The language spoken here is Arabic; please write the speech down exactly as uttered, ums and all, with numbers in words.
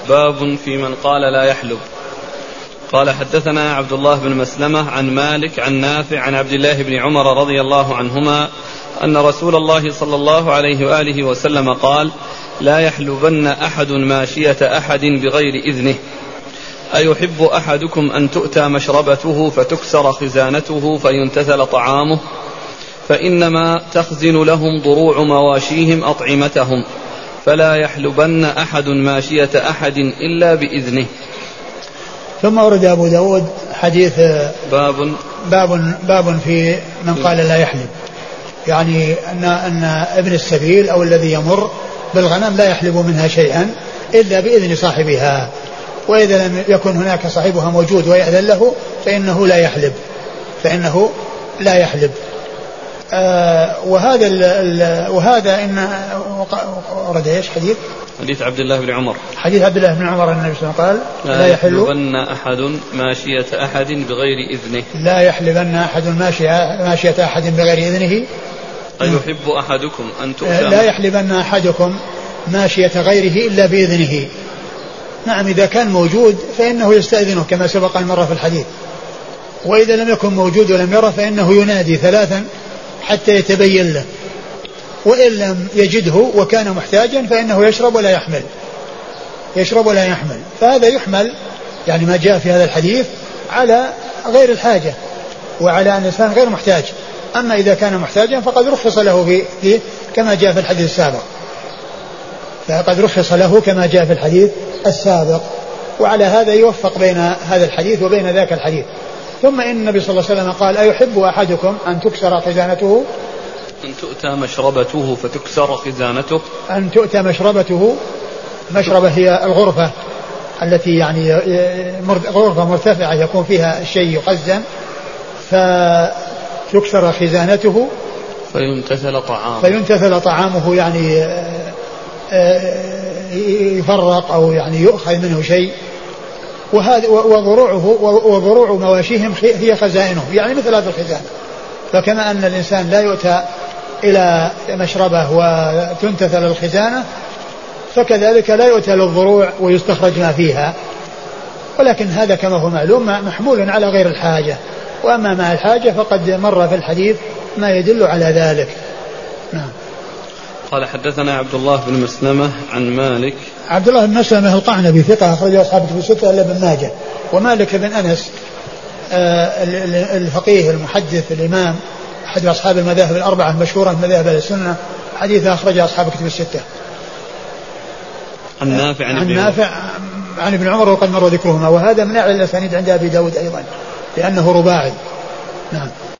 باب في من قال لا يحلب. قال حدثنا عبد الله بن مسلمة عن مالك عن نافع عن عبد الله بن عمر رضي الله عنهما أن رسول الله صلى الله عليه وآله وسلم قال: لا يحلبن أحد ماشية أحد بغير إذنه. أيحب أحدكم أن تؤتى مشربته فتكسر خزانته فينتثل طعامه؟ فإنما تخزن لهم ضروع مواشيهم أطعمتهم، فلا يحلبن أحد ماشية أحد إلا بإذنه. ثم ورد أبو داود حديث باب باب باب في من قال لا يحلب، يعني أن, أن ابن السبيل أو الذي يمر بالغنم لا يحلب منها شيئا إلا بإذن صاحبها، وإذا لم يكن هناك صاحبها موجود ويأذن له فإنه لا يحلب فإنه لا يحلب آه وهذا ال ال وهذا إن ورد ايش حديث حديث عبد الله بن عمر حديث عبد الله بن عمر أن النبي صلى الله عليه وسلم قال: لا يحلبن أحد ماشية أحد بغير إذنه. لا يحلبن أحد ماشية أحد بغير إذنه. أيحب أحدكم أن تؤتى لا يحلبن أحدكم ماشية غيره إلا بإذنه. نعم، إذا كان موجود فإنه يستأذنه كما سبق المرة في الحديث، وإذا لم يكن موجود ولم يره فإنه ينادي ثلاثا حتى يتبين له، وإن لم يجده وكان محتاجا فإنه يشرب ولا يحمل يشرب ولا يحمل فهذا يحمل يعني ما جاء في هذا الحديث على غير الحاجة وعلى أن الإنسان غير محتاج. أما إذا كان محتاجا فقد رخص له فيه كما جاء في الحديث السابق فقد رخص له كما جاء في الحديث السابق وعلى هذا يوفق بين هذا الحديث وبين ذاك الحديث. ثم إن النبي صلى الله عليه وسلم قال: أيحب أحدكم أن تكسر خزانته أن تؤتى مشربته فتكسر خزانته أن تؤتى مشربته. مشربة هي الغرفة التي يعني غرفة مرتفعة يكون فيها الشيء يخزن، فتكسر خزانته فينتثل طعامه فينتثل طعامه يعني يفرق أو يعني يؤخذ منه شيء. وهذا وضروعه وضروع مواشيهم هي خزائنه، يعني مثل هذا الخزانة. فكما أن الإنسان لا يؤتى إلى مشربه وتنتثل الخزانة، فكذلك لا يؤتى للضروع ويستخرج ما فيها، ولكن هذا كما هو معلوم محمول على غير الحاجة، وأما مع الحاجة فقد مر في الحديث ما يدل على ذلك. نعم. قال حدثنا عبد الله بن مسلمة عن مالك. عبد الله بن مسلمة القعنبي ثقة أخرجه أصحاب الكتب الستة إلا ابن ماجه. ومالك بن أنس الفقيه المحدث الإمام أحد أصحاب المذاهب الأربعة المشهورة من مذاهب السنة، حديث أخرجه أصحاب الكتب الستة. عن نافع عن, عن نافع عن ابن عمر وقد مر ذكرهما، وهذا من أعلى الأسانيد عند أبي داود أيضا لأنه رباعي. نعم.